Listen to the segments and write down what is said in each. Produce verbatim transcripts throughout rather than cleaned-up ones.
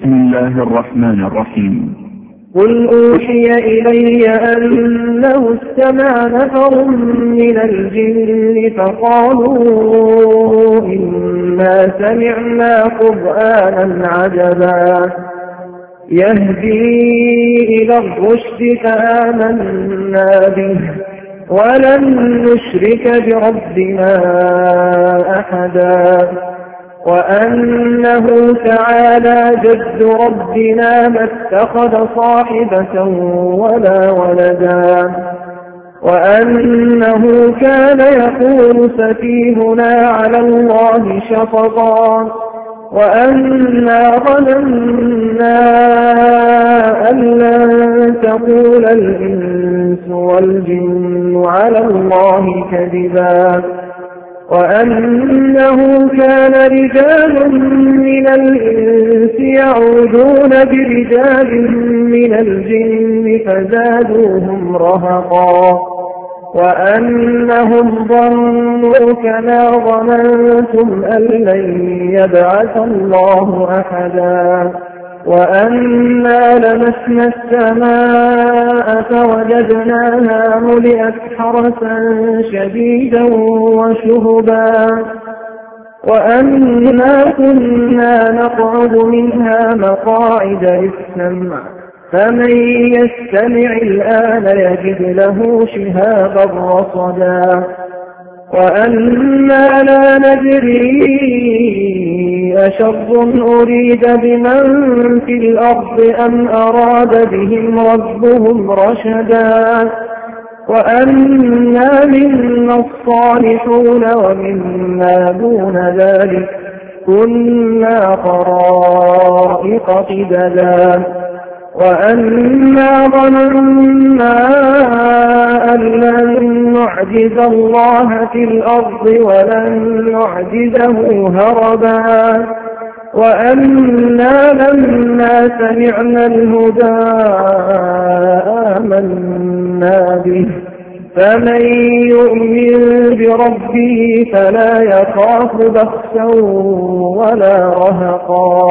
بسم الله الرحمن الرحيم. قل أوحي إلي أنه استمع نفر من الجن فقالوا إنا سمعنا قرآنا عجبا يهدي إلى الرشد فآمنا به ولن نشرك بربنا أحدا وأنه تعالى جد ربنا ما اتخذ صاحبة ولا ولدا وأنه كان يقول سفيهنا على الله شططا وأنا ظننا أن لن تقول الإنس والجن على الله كذبا وأنه كان رجال من الإنس يعودون برجال من الجن فزادوهم رهقا وأنهم ظنوا كما ظننتم أن لن يبعث الله أحدا وأنا لمسنا السماء فوجدناها ملئت حرسا شديدا وشهبا وأنا كنا نقعد منها مقاعد للسمع فمن يستمع الآن يجد له شهابا رصدا وأنا لا ندري أشر أريد بمن في الأرض أم أراد بهم ربهم رشدا وأنا منا الصالحون ومنا دون ذلك كنا طرائق قددا وأنا ظننا أن لن نعجز الله في الأرض ولن نعجزه هربا وأنا لما سمعنا الهدى آمنا به فمن يؤمن بربه فلا يخاف بخسا ولا رهقا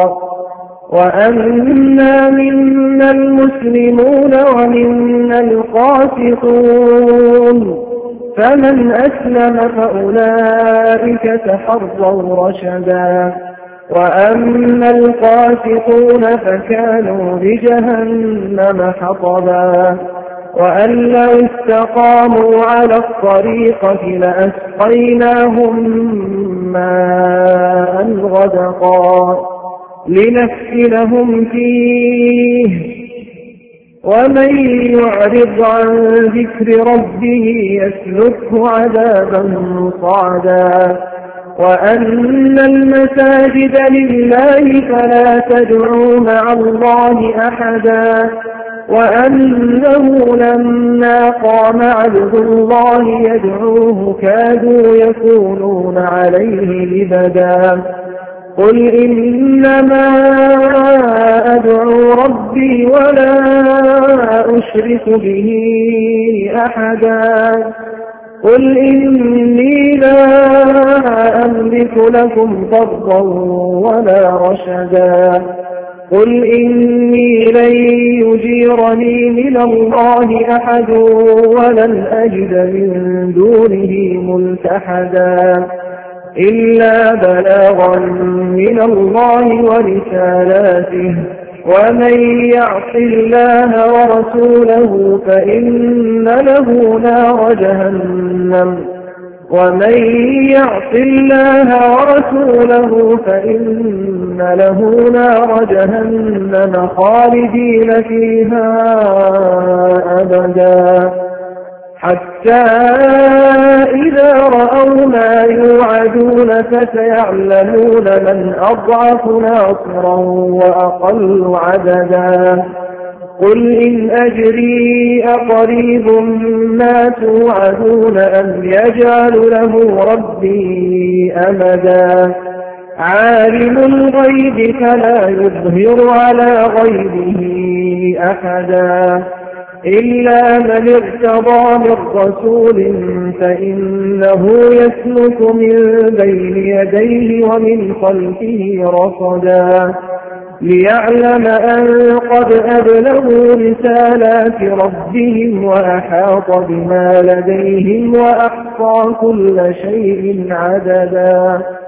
وأنا منا المسلمون ومنا القاسطون فمن أسلم فأولئك تحروا رشدا وأما القاسطون فكانوا لجهنم حطبا وأن لو استقاموا على الطريقة لأسقيناهم ماء غدقا لنفتنهم فيه ومن يعرض عن ذكر ربه يسلكه عذابا صعدا وأن المساجد لله فلا تدعوا مع الله أحدا وأنه لما قام عبد الله يدعوه كادوا يكونون عليه لبدا قل إنما أدعو ربي ولا أشرك به أحدا قل إني لا أملك لكم ضرا ولا رشدا قل إني لن يجيرني من الله أحد ولن أجد من دونه ملتحدا إلا بلاغا من الله ورسالاته ومن يعص الله ورسوله فإن له نار جهنم ومن يعص الله ورسوله فإن له نار جهنم خالدين فيها أبدا حتى إذا رأوا ما يوعدون فسيعلمون من أضعف ناصرا وأقل عددا قل إن أجري أقريب ما توعدون أم يجعل له ربي أمدا عالم الغيب فلا يظهر على غيبه أحدا إلا من ارتضى من رسول فإنه يسلك من بين يديه ومن خلفه رصدا ليعلم أن قد أبلغوا رسالات ربهم وأحاط بما لديهم وأحصى كل شيء عددا.